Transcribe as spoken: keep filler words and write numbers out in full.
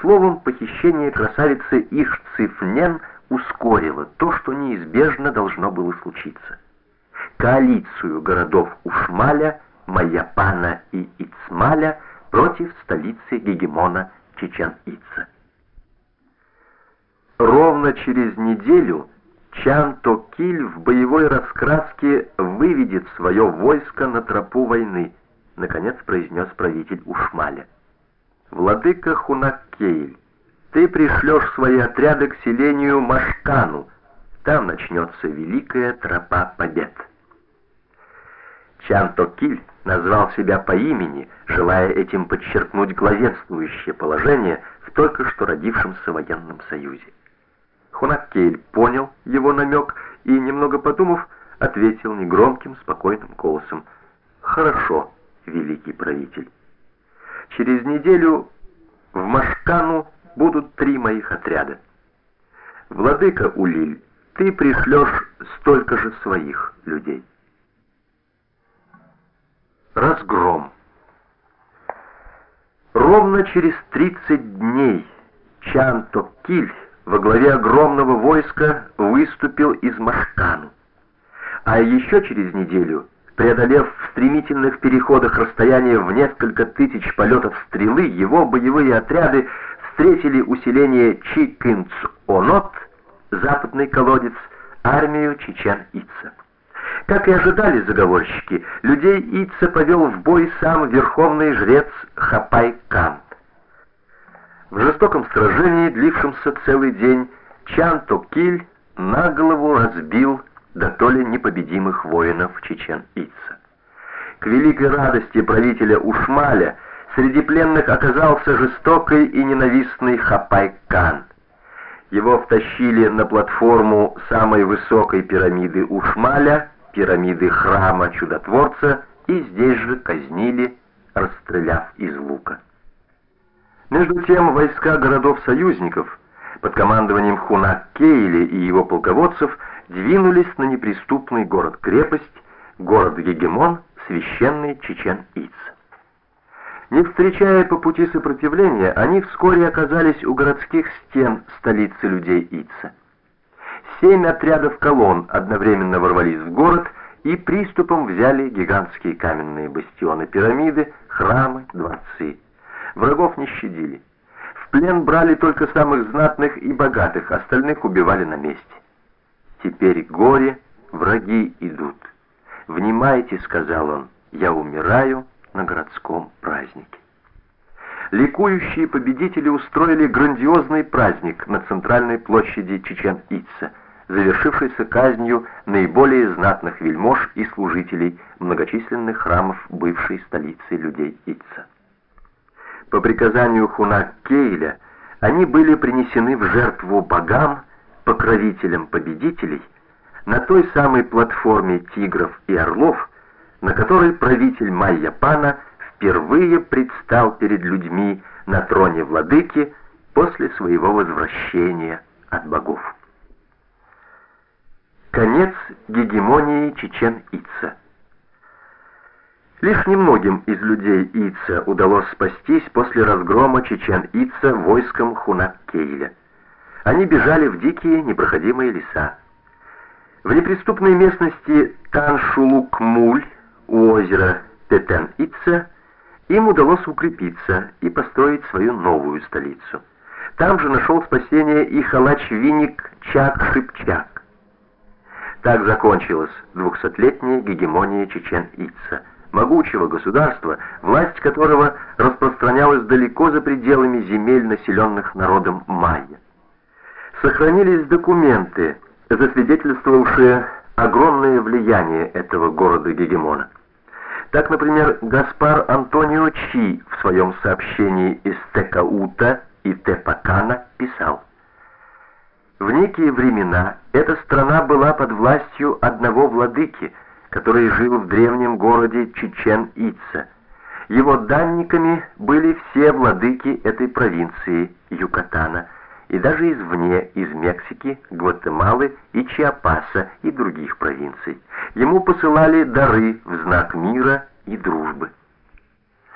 Словом, похищение красавицы Ixtziifnen ускорило то, что неизбежно должно было случиться. Коалицию городов Ушмаля, Майяпана и Ицмаля против столицы гегемона Чичен-Ица. Ровно через неделю Чан-То-Киль в боевой раскраске выведет свое войско на тропу войны, наконец произнес правитель Ушмаля. Владыка Хунак-Кейль, ты пришлешь свои отряды к селению Машкану, там начнется великая тропа побед. Чан-То-Киль назвал себя по имени, желая этим подчеркнуть главенствующее положение в только что родившемся военном союзе. Хунак-Кейль понял его намек и, немного подумав, ответил негромким, спокойным голосом: «Хорошо, великий правитель. Через неделю в Машкану будут три моих отряда. Владыка Улиль, ты пришлешь столько же своих людей». Разгром. Ровно через тридцать дней Чан-То-Киль во главе огромного войска выступил из Машкану, а еще через неделю, преодолев в стремительных переходах расстояние в несколько тысяч полетов стрелы, его боевые отряды встретили усиление Чикынц-Онот, западный колодец, армию Чичен-Ица. Как и ожидали заговорщики, людей Ица повел в бой сам верховный жрец Хапай-Кан. В жестоком сражении, длившемся целый день, Чан-То-Киль на голову разбил дотоле непобедимых воинов Чичен-Ица. К великой радости правителя Ушмаля среди пленных оказался жестокий и ненавистный Хапай-Кан. Его втащили на платформу самой высокой пирамиды Ушмаля, пирамиды храма Чудотворца, и здесь же казнили, расстреляв из лука. Между тем войска городов-союзников под командованием Хунак-Кейля и его полководцев двинулись на неприступный город-крепость, город-гегемон, священный Чичен-Иц. Не встречая по пути сопротивления, они вскоре оказались у городских стен столицы людей Ица. Семь отрядов колонн одновременно ворвались в город и приступом взяли гигантские каменные бастионы, пирамиды, храмы, дворцы. Врагов не щадили. В плен брали только самых знатных и богатых, остальных убивали на месте. «Теперь горе, враги идут. Внимайте», — сказал он, — «я умираю на городском празднике». Ликующие победители устроили грандиозный праздник на центральной площади Чичен-Ица, завершившийся казнью наиболее знатных вельмож и служителей многочисленных храмов бывшей столицы людей Ица. По приказанию Хунак-Кейля они были принесены в жертву богам, покровителям победителей, на той самой платформе тигров и орлов, на которой правитель Майяпана впервые предстал перед людьми на троне владыки после своего возвращения от богов. Конец гегемонии Чичен-Ица. Лишь немногим из людей Ица удалось спастись после разгрома Чичен-Ица войском Хунак-Кейля. Они бежали в дикие непроходимые леса. В неприступной местности Таншулук-Муль у озера Тетен-Ица им удалось укрепиться и построить свою новую столицу. Там же нашел спасение и халач-виник Чак-Шипчак. Так закончилась двухсотлетняя гегемония Чичен-Ица, могучего государства, власть которого распространялась далеко за пределами земель, населенных народом майя. Сохранились документы, засвидетельствовавшие огромное влияние этого города-гегемона. Так, например, Гаспар Антонио Чи в своем сообщении из Текаута и Тепакана писал: «В некие времена эта страна была под властью одного владыки, который жил в древнем городе Чичен-Ица. Его данниками были все владыки этой провинции Юкатана, и даже извне, из Мексики, Гватемалы и Чиапаса и других провинций. Ему посылали дары в знак мира и дружбы.